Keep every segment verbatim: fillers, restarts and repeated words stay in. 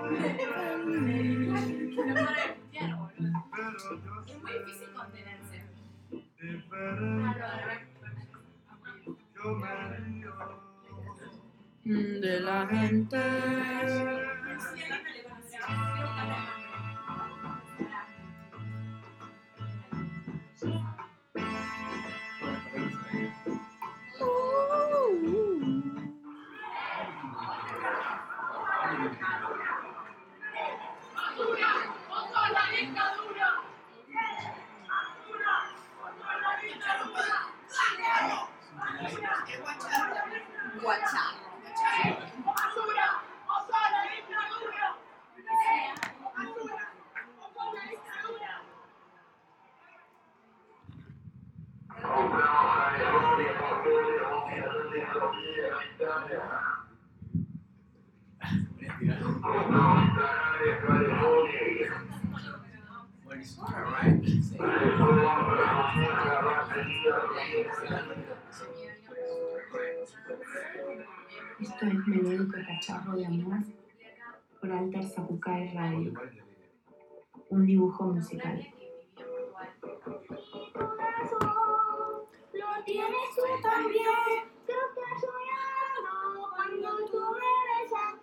Es muy difícil contenerse. De la gente. Esto es Melódico Cacharro de Amor por Alter Zapucay Radio, un dibujo musical. Lo tienes tú también, creo que soñado cuando tú me besas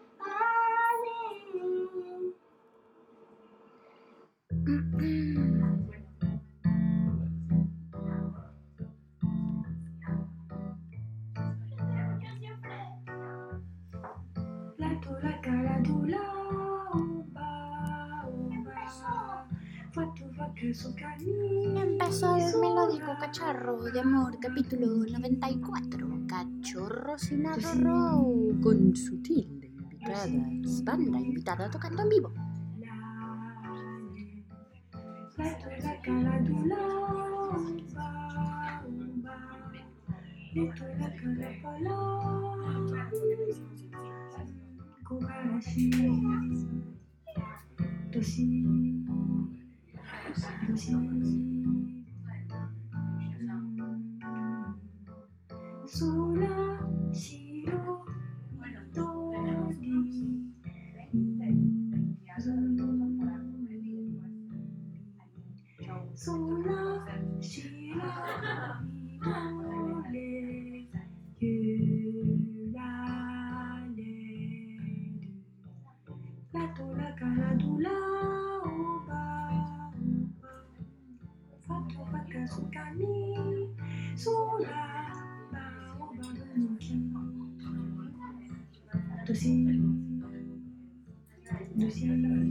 La tula cara tula, uba, uba, fatu vaca su camino. Empezó el Melódico Cacharro de Amor, capítulo noventa y cuatro. Cachorro sin arroz, con Sutil invitadas, banda invitada tocando en vivo. La tula cara tula, uba, uba, la tula cara pala, kogarashi, doshi, doshi. Sola, shiro, midori, sola, shiro, midori, yurale. La tola caradula, uba, uba, fatto vaca su cani, sola. Doshi, doshi,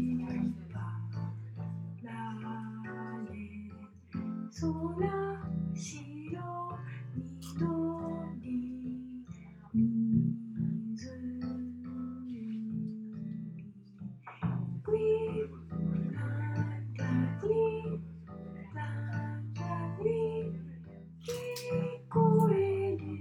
lale, sola, shiro, midori, mizu, qui, lanta, qui, lanta, qui, kikoeru.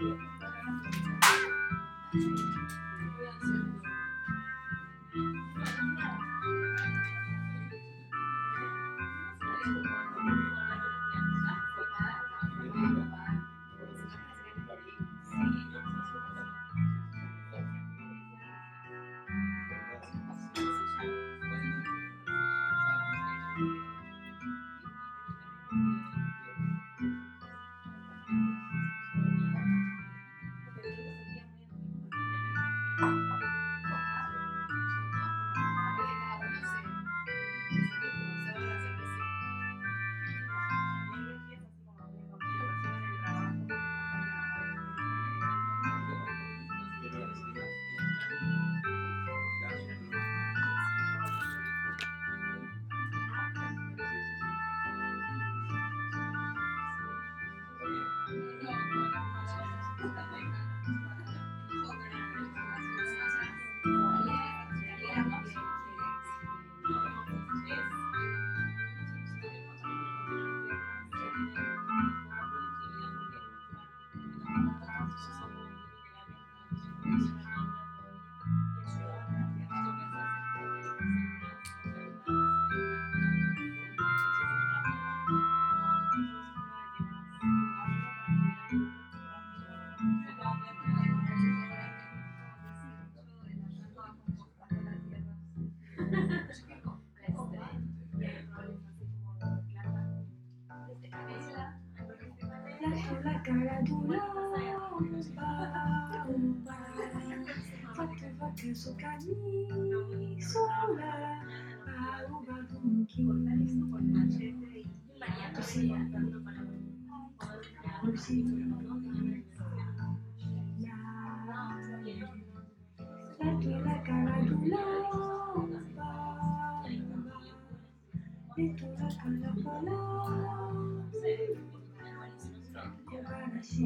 La caradura, fatto vaca su cani sola, uva dunchi, così, così, la tua caradura, e tu la caracola. Così,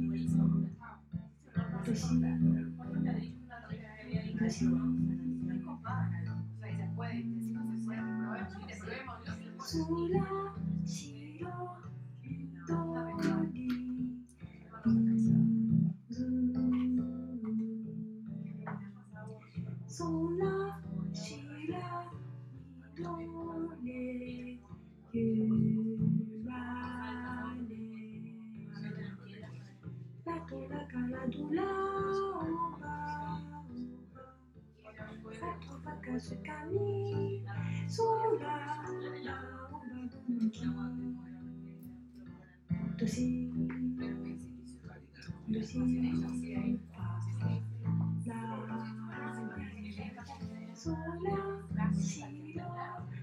così, sulla Shiro Dori sulla Shira Dori la caradula fatto vaca su cani sola la uva dunchi così così la sola Shiro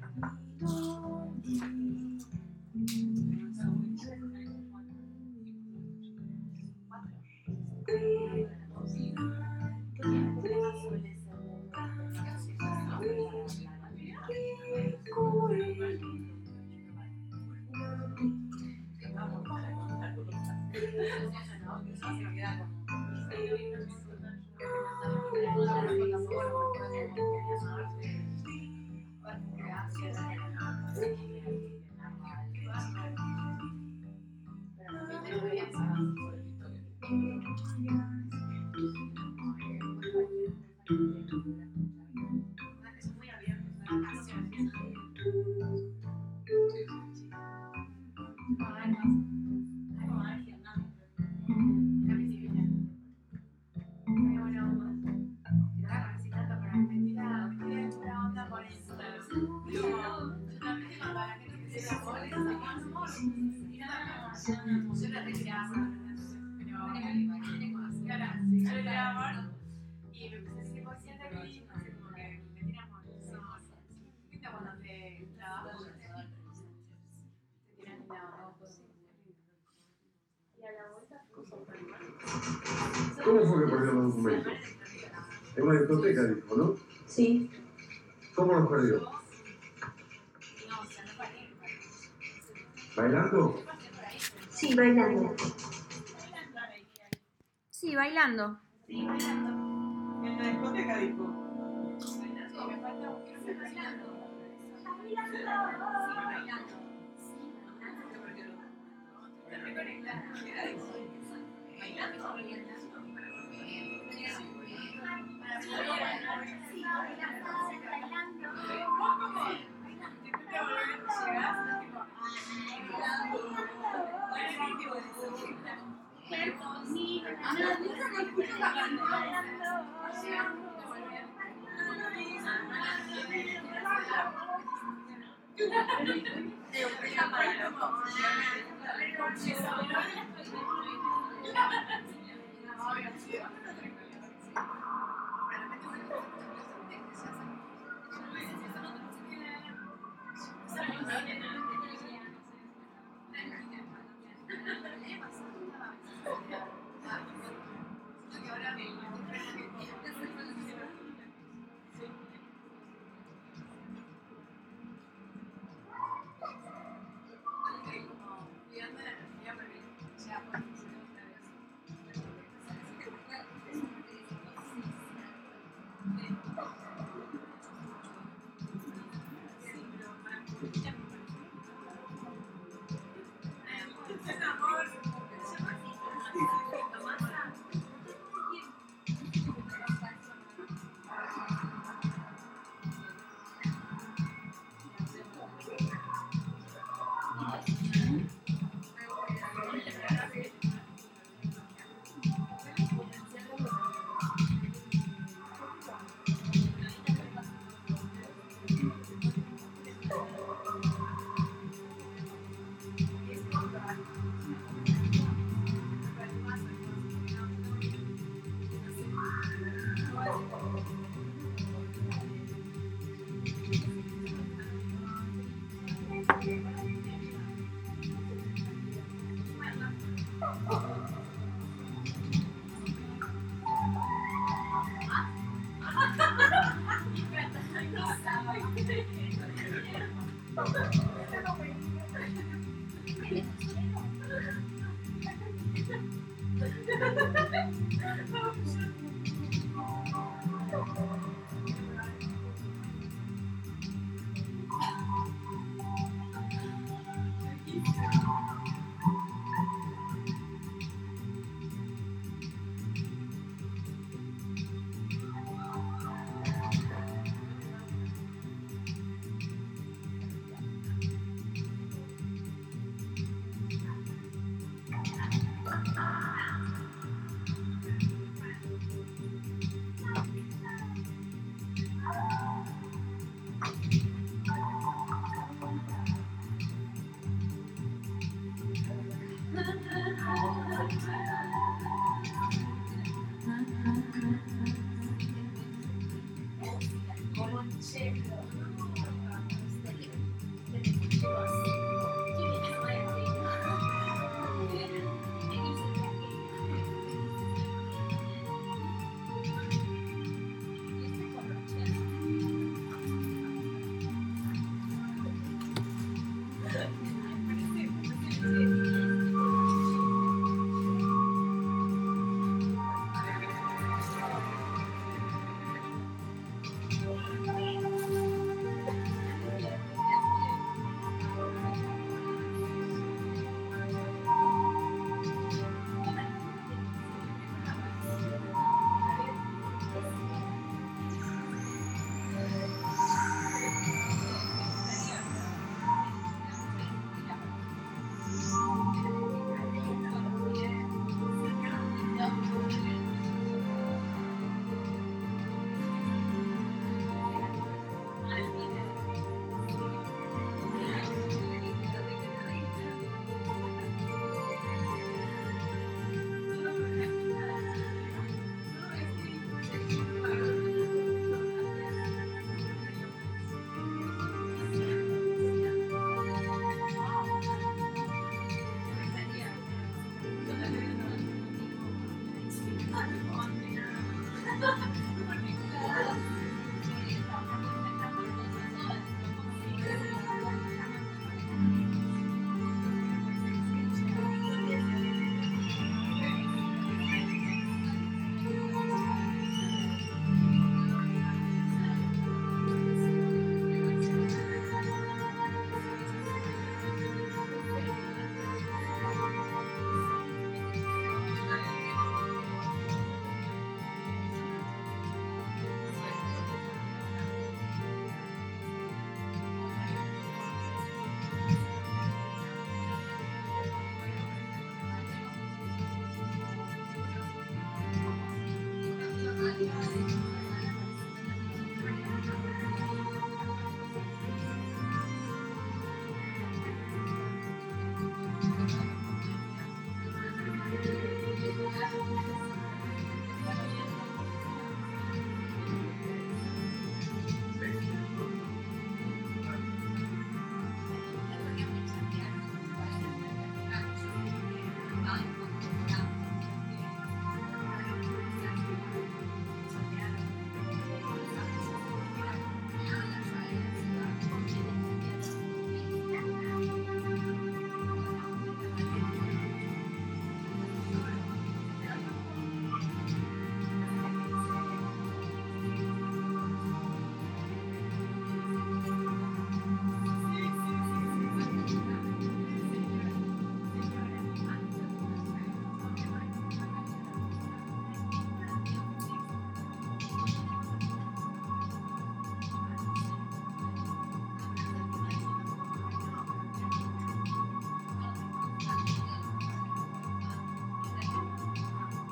¿Cómo fue que perdió los documentos? En una discoteca, dijo, ¿no? Sí. ¿Cómo los perdió? ¿Bailando? Sí, bailando. Sí, bailando. En la discoteca dijo.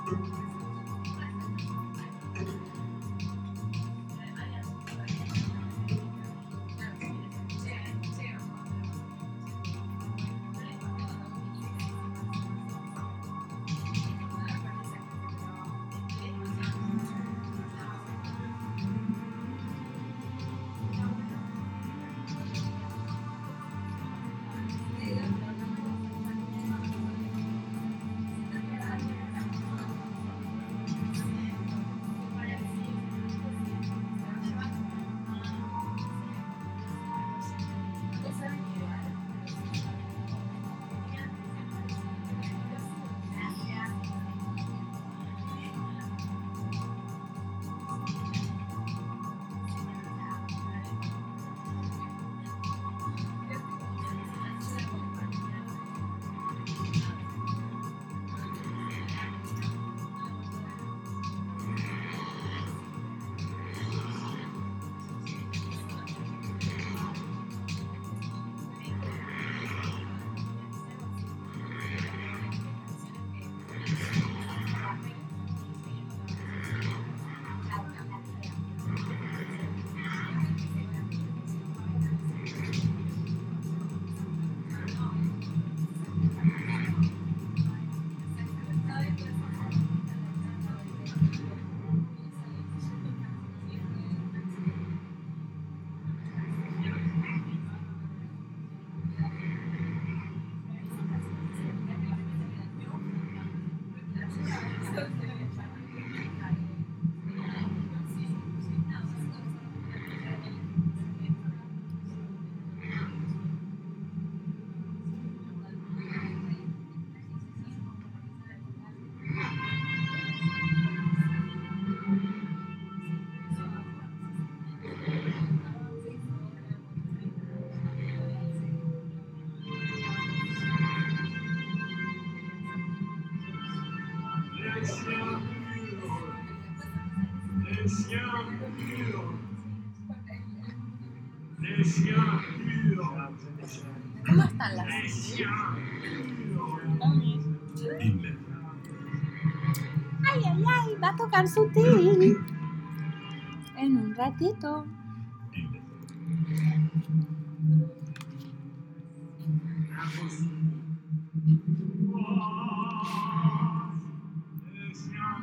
Les chiens purs. Les chiens purs. ¿Cómo están las? Les chiens purs. Ay, ay, ay, va a tocar Sutil. En un ratito. Les chiens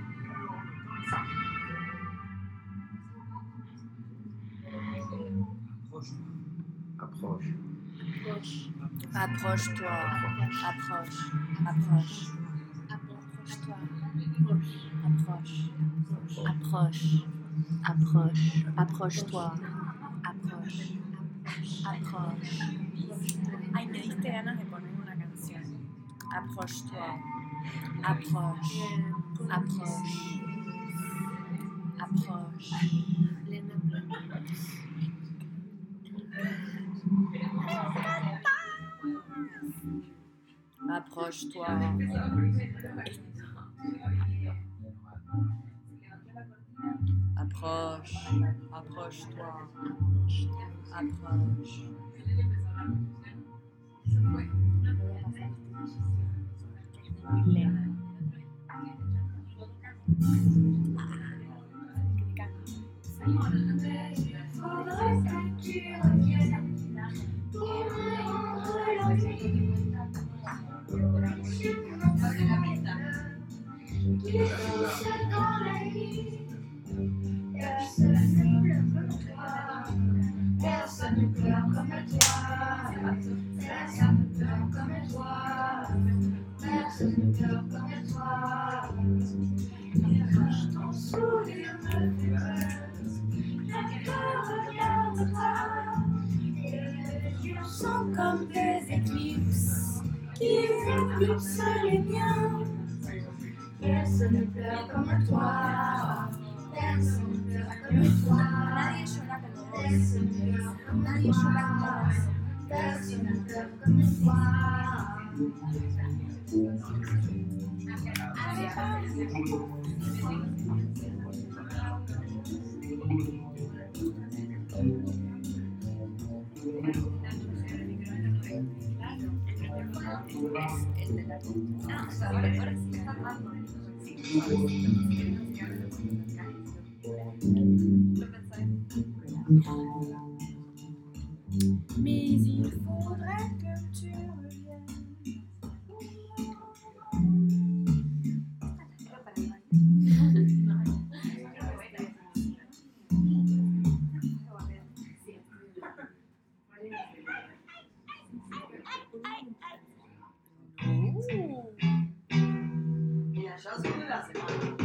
purs. Approche. Approche-toi. Approche. Approche. Approche-toi. Approche. Approche. Approche. Approche-toi. Approche. Approche. Ay, me diste ganas de poner una canción. Approche-toi. Approche. Approche. Approche. Approche-toi. Approche. Approche-toi. Approche. Lena. Personne ne pleure comme toi. Personne ne pleure comme toi. Personne ne pleure comme toi. Ton sourire me fait peur. Je regarde toi. Tes yeux sont comme des éclipses qui éclipsent les miens. Personne ne pleure comme toi. Personne ne pleure comme toi. Personne ne pleure comme toi. Personne ne pleure comme toi. Mais il faudrait que tu reviennes. Y la chanson de la semana.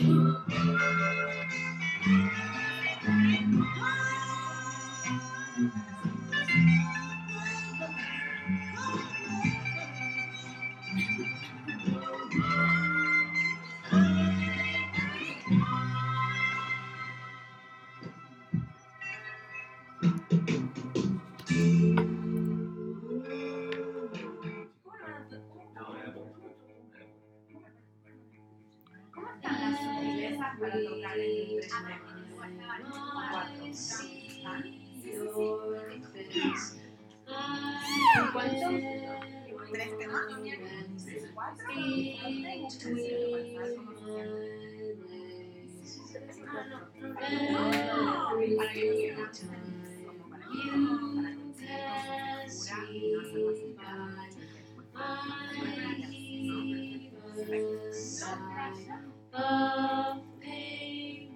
¿Cómo están las sutilezas para tocar en el tres cuatro? ¿Están? Sí, sí, sí. ¿Cuántos? ¿Tres temas? ¿Cuatro? Para que no se cansen, como para que no, para conseguir su figura y no hacer más Of pain,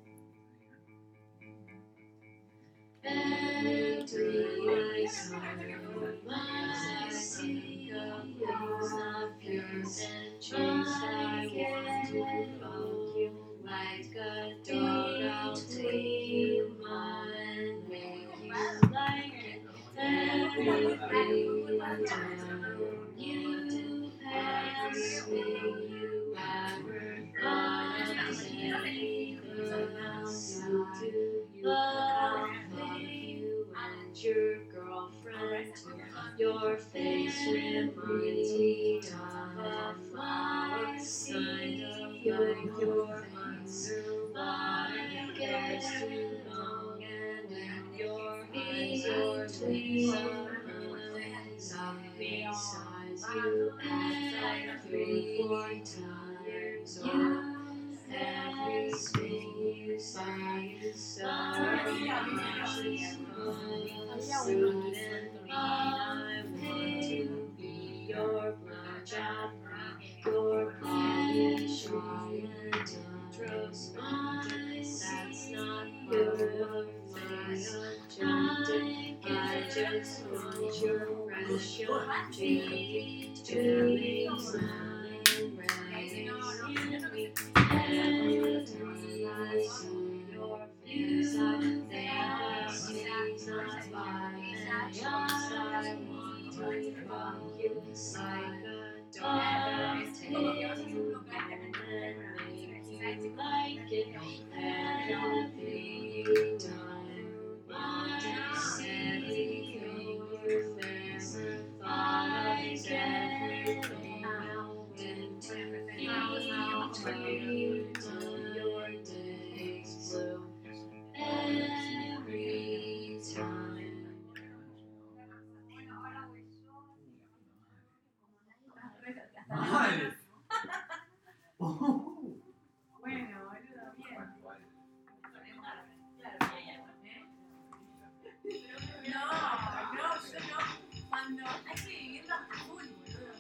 empty my soul, my single wings of yours and chains. I want to follow you like a dog. I'll take my and make you like it. Everything down you pass me, you ever thought anything else to do. Love you and your girlfriend too. Your face reminds me of a flower kind of your mother. Life gets too long and when your eyes are between of me size you every four times or everything you say is so much is fun and I want to be your blowjob, your body shy and trust mine. That's not your agenda. I just want your precious baby to be mine. Every time I see your face, I think I see not by just I want to fuck you like a dog. Take you and make you like it every time. I said your face, eyes, everything out into you till your days blue every time. Mal. Oh. Bueno, boludo, bien. No, no, yo no. Cuando hay que vivirlo a full, boludo.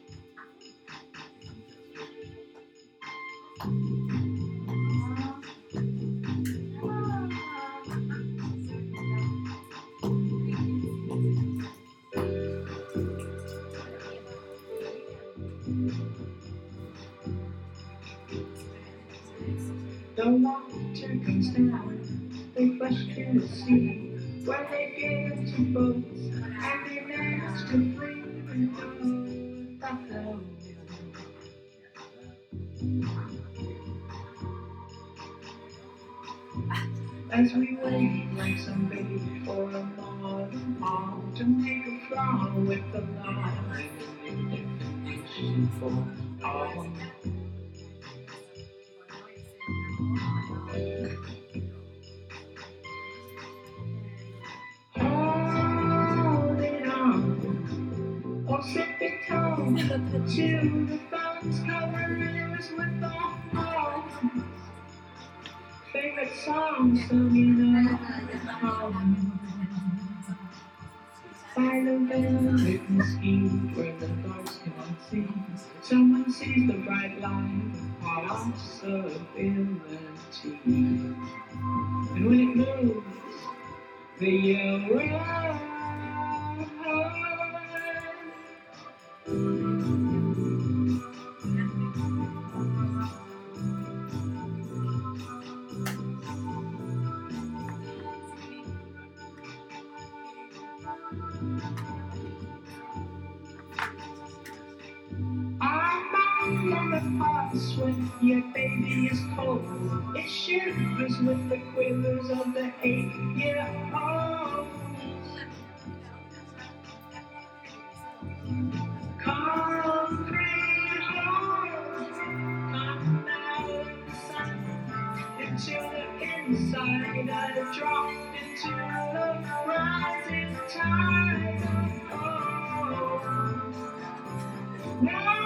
The water goes down, they flush to the sea, where they get into boats, and they manage to free and go the hell. As we wait like some baby for a modern mom to make a flower with the love for all. Hold it on, or sip it home to the phones cover rivers with the horns. Favorite song sung in a home. By the velvet mesquite where the dogs cannot see, someone sees the bright light of possibility. And when it moves, they yell, "Run!" from the past when your baby is cold. It shivers with the quivers of the eight-year-old. Concrete hearts come out of the sun until the inside I dropped into the rising tide. Oh, now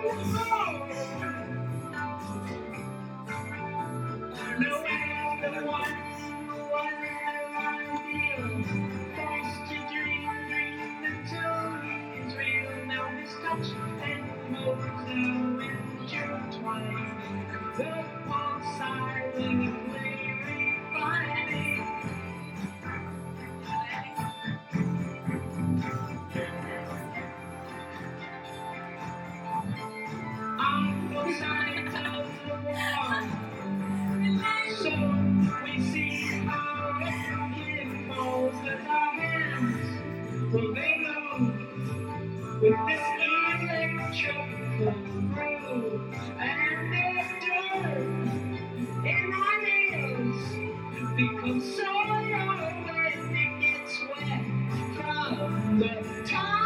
knowing the one, one ideal, forced to dream, dream until he's real. Now his touch and moves now intertwined. The one silently refining. On both sides of the wall, so we see how it falls that our hands will they go with this electrical groove, and the dirt in our nails becomes soil when it gets wet from the tide.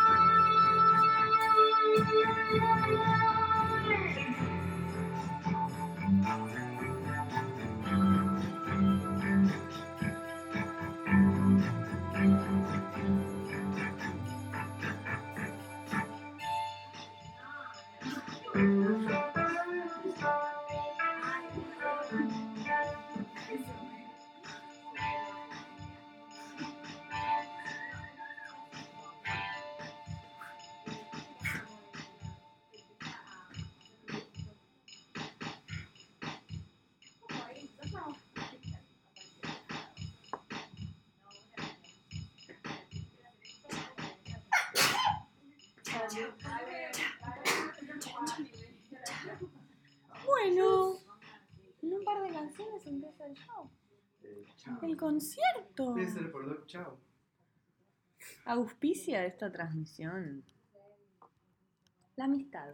Bueno, en un par de canciones empieza el show. Eh, chao. El concierto. Puede ser por dos, chao. Auspicia esta transmisión la amistad.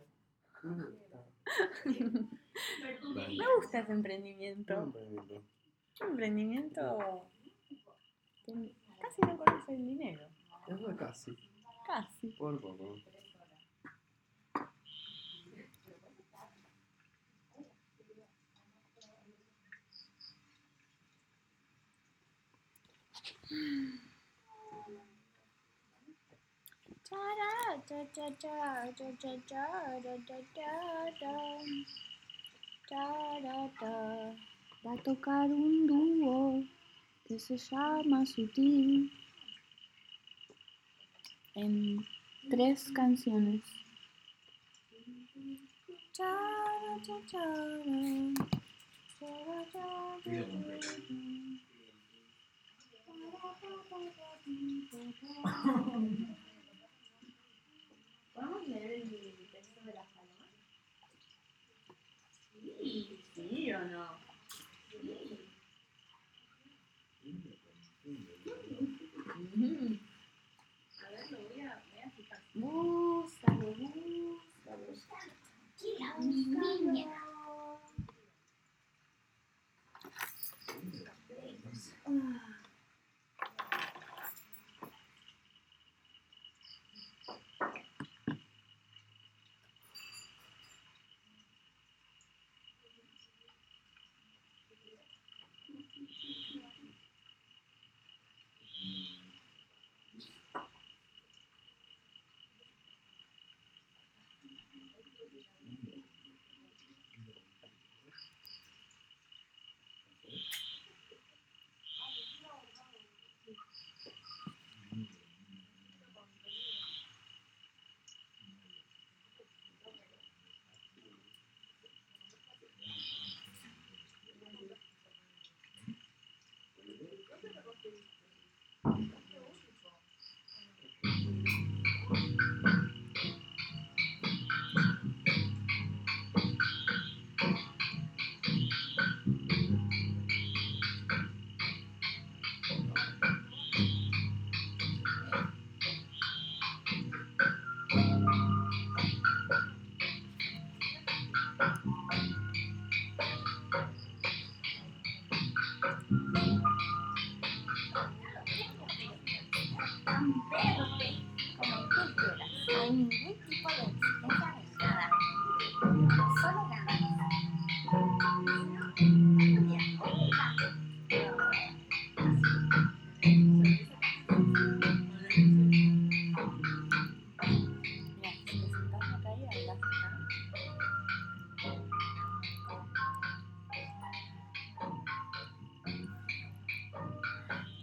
Me gusta ese emprendimiento. Un emprendimiento que casi no conoce el dinero. Es casi. Casi. Por poco. Va a tocar un dúo que se llama Sutil en tres canciones. ¿Podemos leer el texto de las palomas? Sí, sí o no. A ver, lo voy a, voy a fijar. Búscalo, búscalo. Tranquila, mi niña.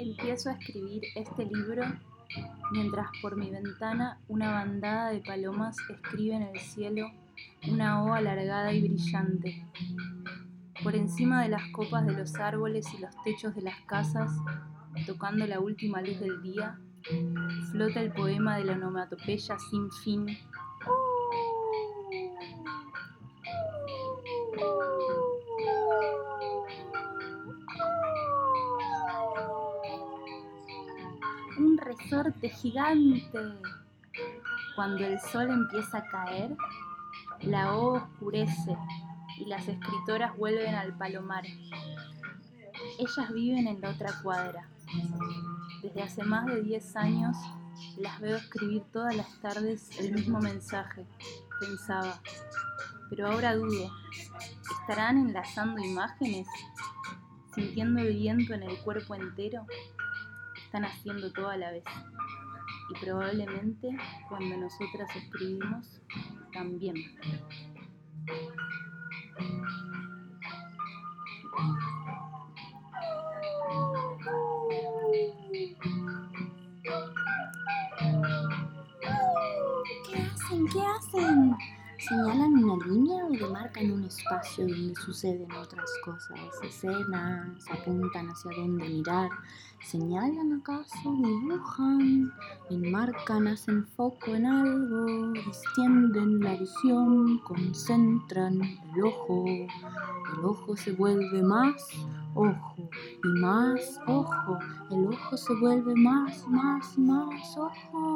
Empiezo a escribir este libro mientras por mi ventana una bandada de palomas escribe en el cielo una O alargada y brillante. Por encima de las copas de los árboles y los techos de las casas, tocando la última luz del día, flota el poema de la onomatopeya sin fin. Un resorte gigante. Cuando el sol empieza a caer, la O oscurece y las escritoras vuelven al palomar. Ellas viven en la otra cuadra. Desde hace más de diez años las veo escribir todas las tardes el mismo mensaje, pensaba. Pero ahora dudo, ¿estarán enlazando imágenes? ¿Sintiendo el viento en el cuerpo entero? Están haciendo todo a la vez. Y probablemente cuando nosotras escribimos, también. ¿Qué hacen? ¿Qué hacen? ¿Señalan una línea o demarcan un espacio donde suceden otras cosas? ¿Escenas? ¿Apuntan hacia dónde mirar? ¿Señalan acaso? ¿Dibujan? ¿Enmarcan? ¿Hacen foco en algo? ¿Distienden la visión? ¿Concentran el ojo? El ojo se vuelve más ojo y más ojo. El ojo se vuelve más, más, más ojo.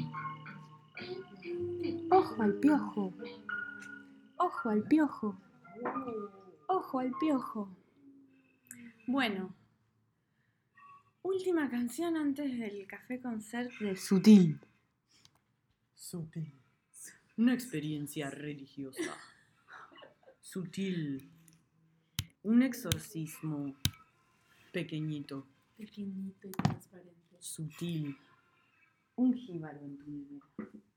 Ojo al piojo. Ojo al piojo. Ojo al piojo. Bueno, última canción antes del café concert de Sutil. Sutil. Una experiencia religiosa. Sutil. Un exorcismo pequeñito. Pequeñito y transparente. Sutil. Un jíbaro en tu nevera.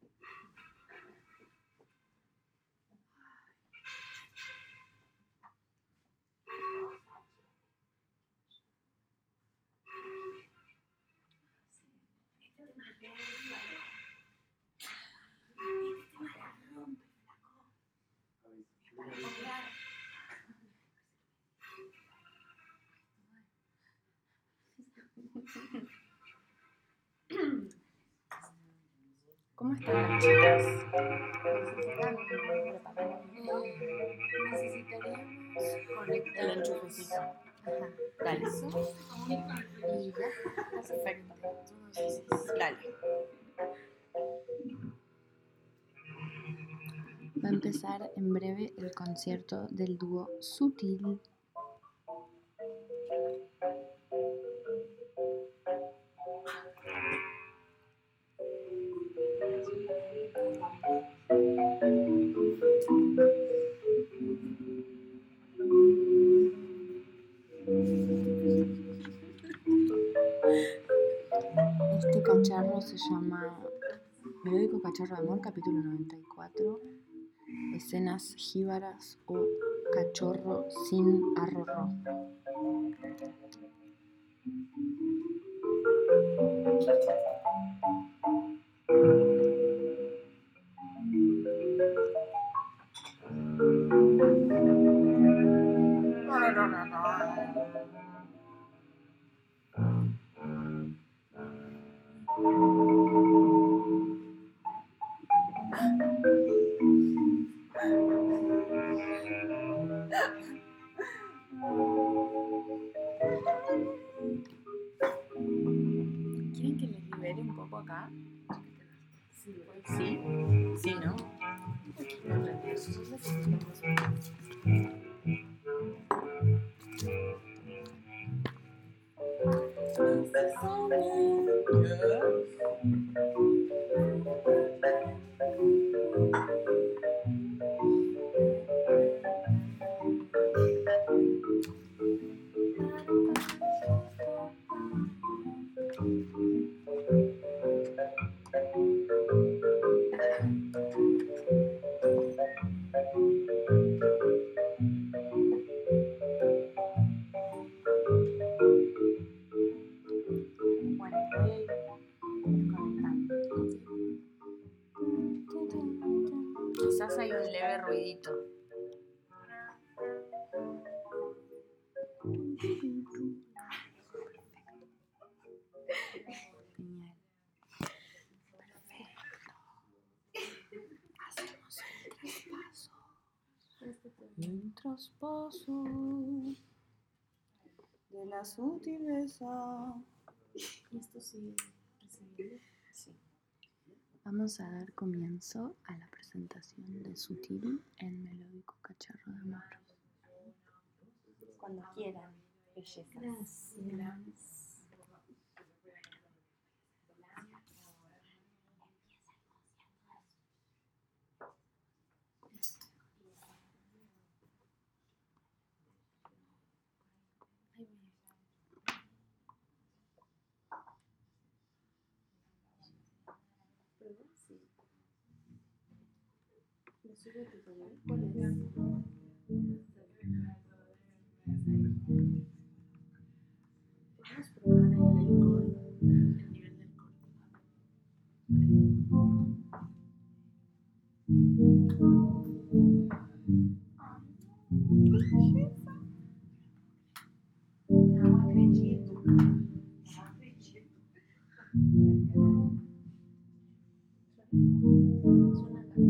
¿Cómo están, chicas? Necesitaríamos conectar El enchufecito. Ajá. Dale. Eso. Y ya. Perfecto. Entonces, Dale. Va a empezar en breve el concierto del dúo Sutil. Este cacharro se llama Melódico Cacharro de Amor, capítulo noventa y cuatro. Escenas jíbaras o cachorro sin arrorró. ¿Quieren que les libere un poco acá? sí, pues, Sí. Sí, ¿no? El traspaso de la sutileza. ¿Y esto sigue recibiendo? Sí. Vamos a dar comienzo a la presentación de Sutil, el melódico cacharro de amor. Cuando quieran, bellezas. Gracias. Perdón, sí. ¿Me sube tu canal? ¿Cuál es? Podemos probar el del coro, el nivel del coro. Não acredito. Não acredito. Suena acá.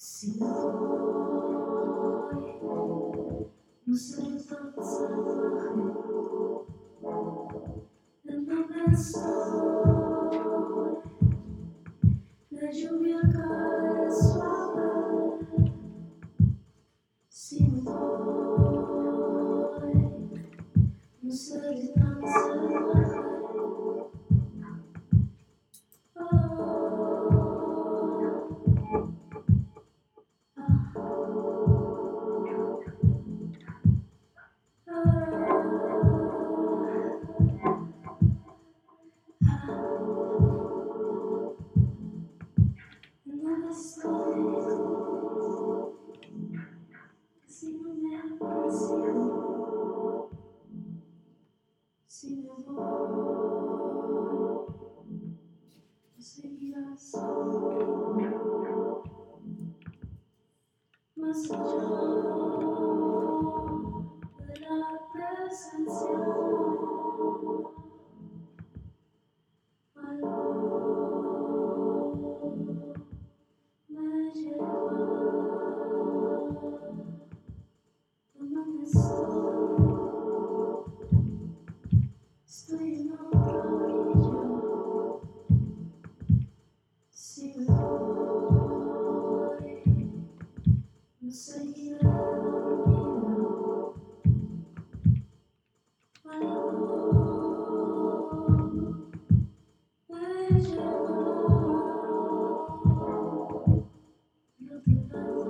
Si noi non siamo tanto salvaje, dentro del sole, la lluvia cae suave. Si noi non siamo tanto salvaje, non estoy, si no me aprecio, si me voy, no seguirás más allá de la presencia. Algo me lleva donde estoy. Estoy en otra orilla. Si me voy, no seguiré dormida. Algo me lleva al otro lado,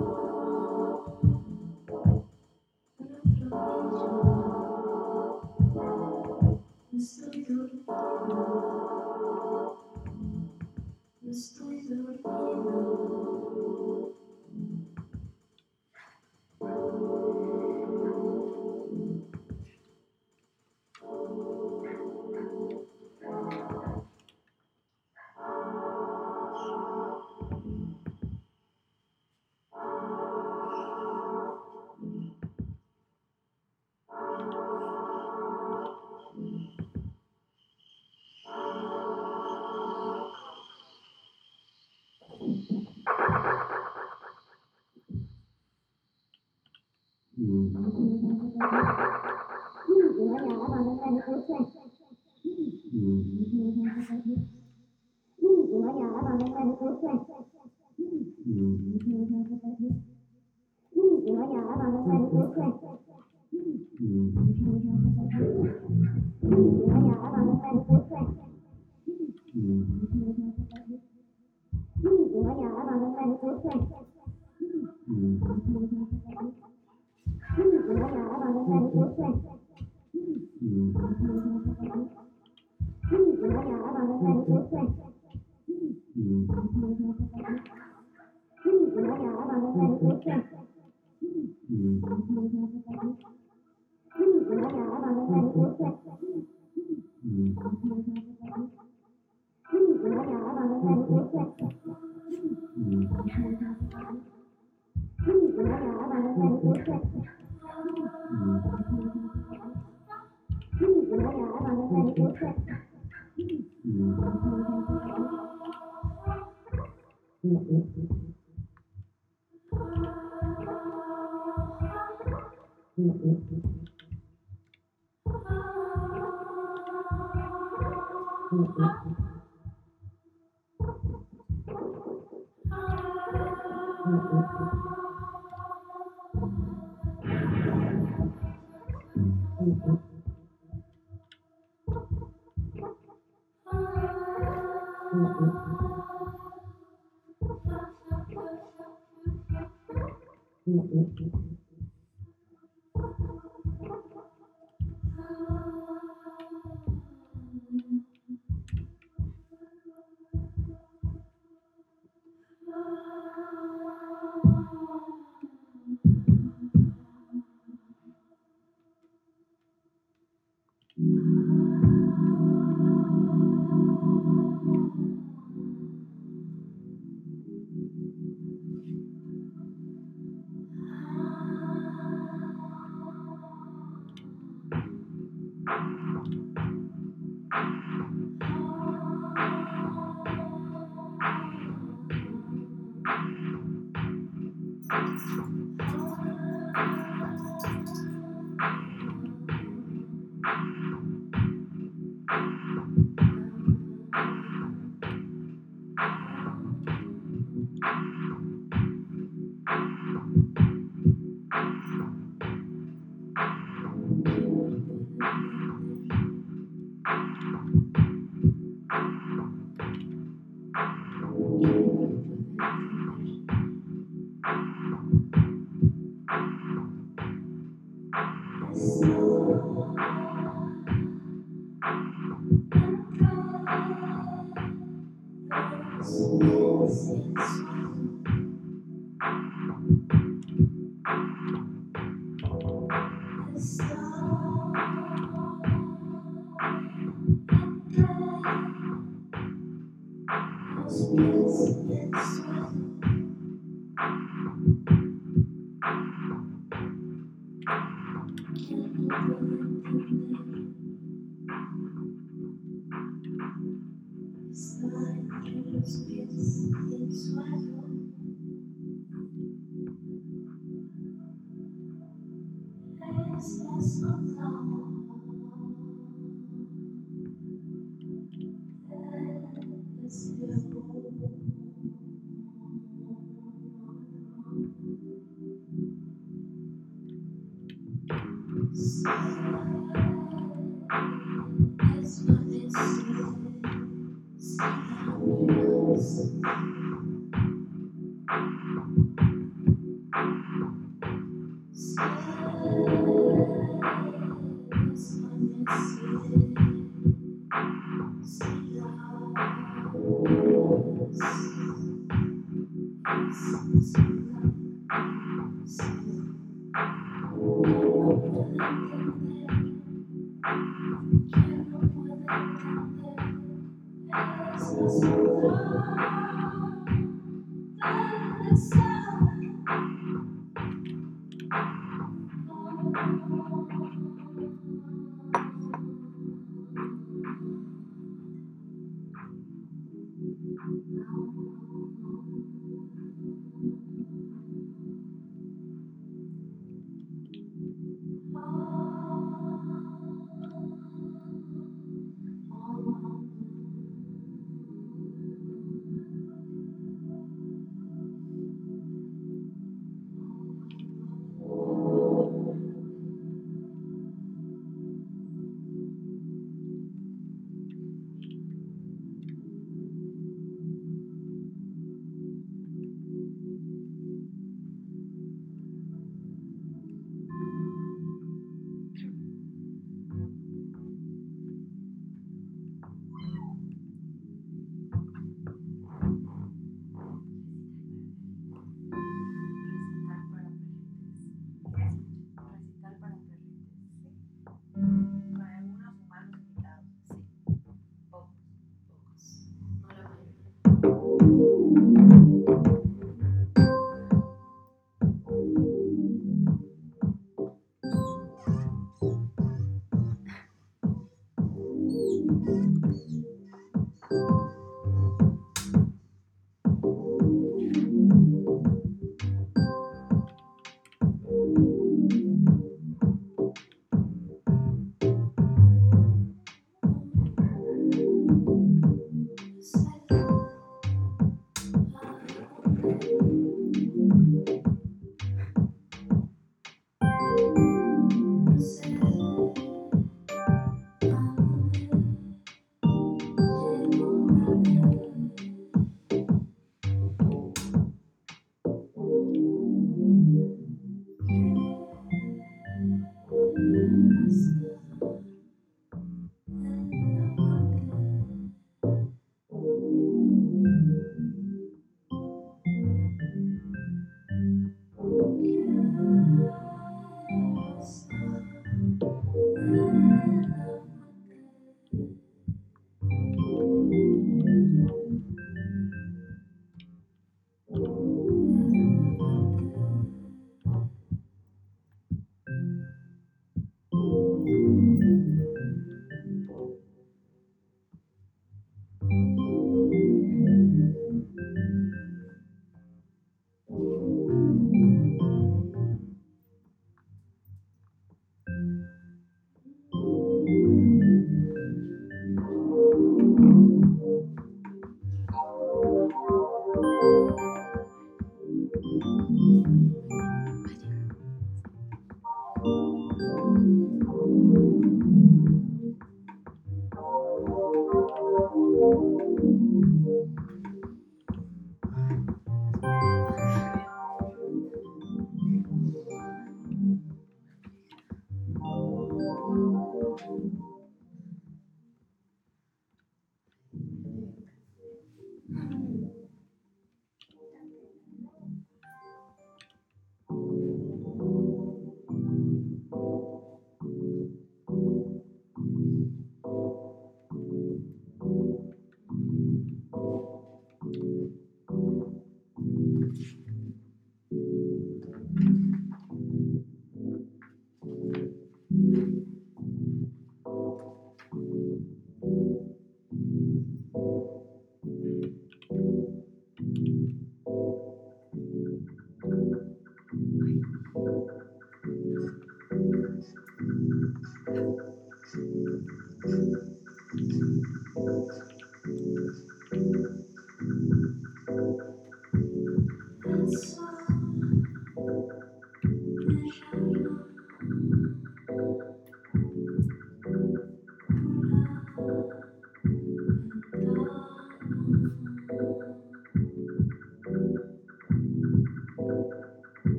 a la otra orilla. Estoy dormida, estoy dormida. Ah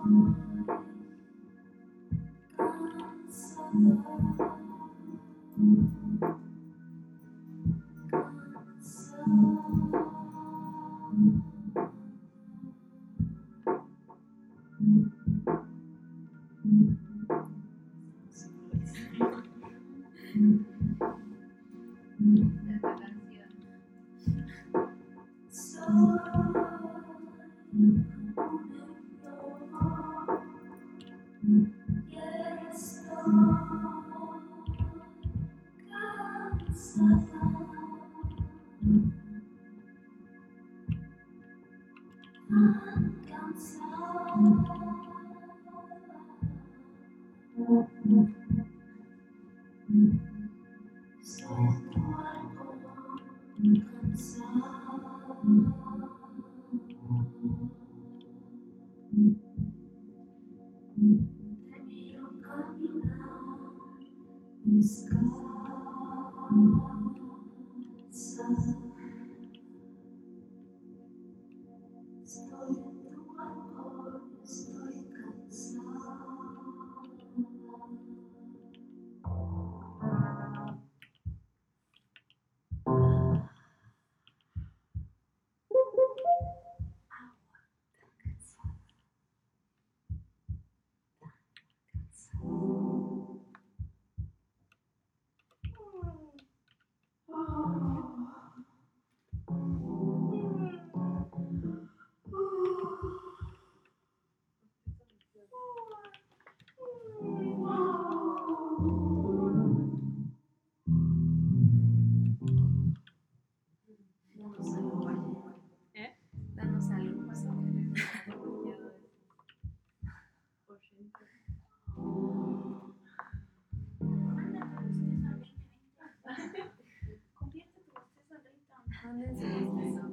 Danos algo. Mándense eso.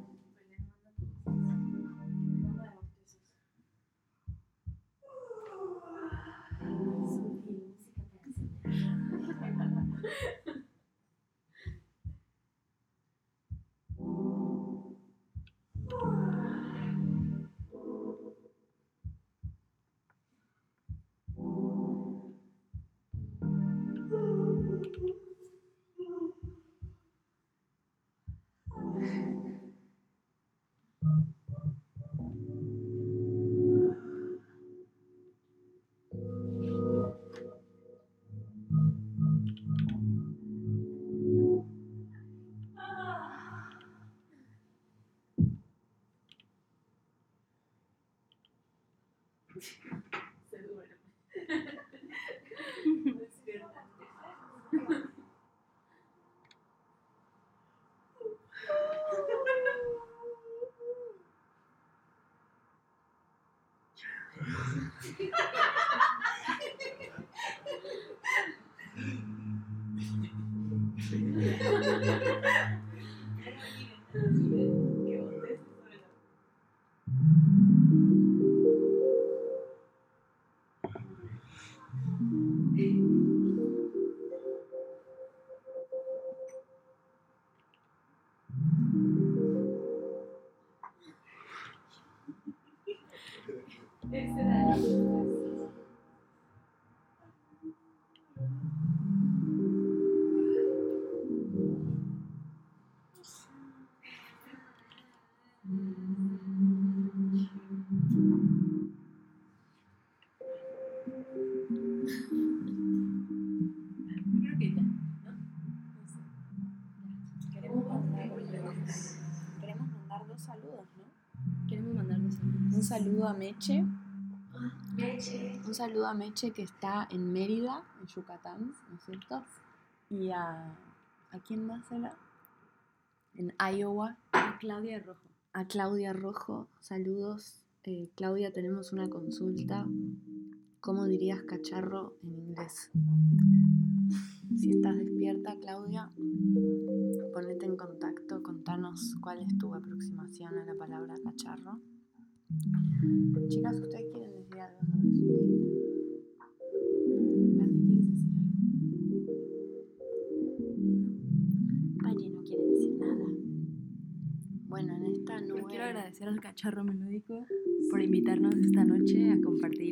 Se duerme. Despierta. Ese era el creo que ya, ¿no? No sé. Queremos mandar, Queremos mandar dos saludos, ¿no? queremos mandar dos saludos. Un saludo a Meche. Meche. Un saludo a Meche que está en Mérida, en Yucatán, ¿no es cierto? Y a... ¿A quién más era? En Iowa. A Claudia Rojo. A Claudia Rojo, saludos. Eh, Claudia, tenemos una consulta. ¿Cómo dirías cacharro en inglés? Si estás despierta, Claudia, ponete en contacto, contanos cuál es tu aproximación a la palabra cacharro. Chicas, ¿ustedes quieren decir algo sobre Sutil? ¿Alguien quiere decir algo? Valle no quiere decir nada. Bueno, en esta nube... Quiero agradecer al Cacharro Melódico por invitarnos esta noche a compartir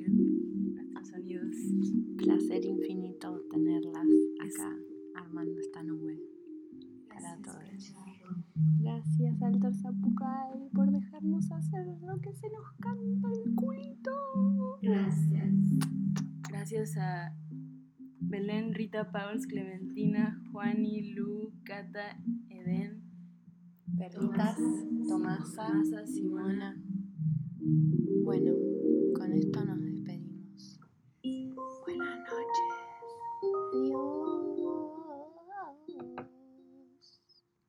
Gracias a Belén, Rita, Pauls, Clementina, Juani, Lu, Cata, Eden, Perlitas, Tomasa, Tomasa, Simona. Bueno, con esto nos despedimos. Buenas noches. Adiós.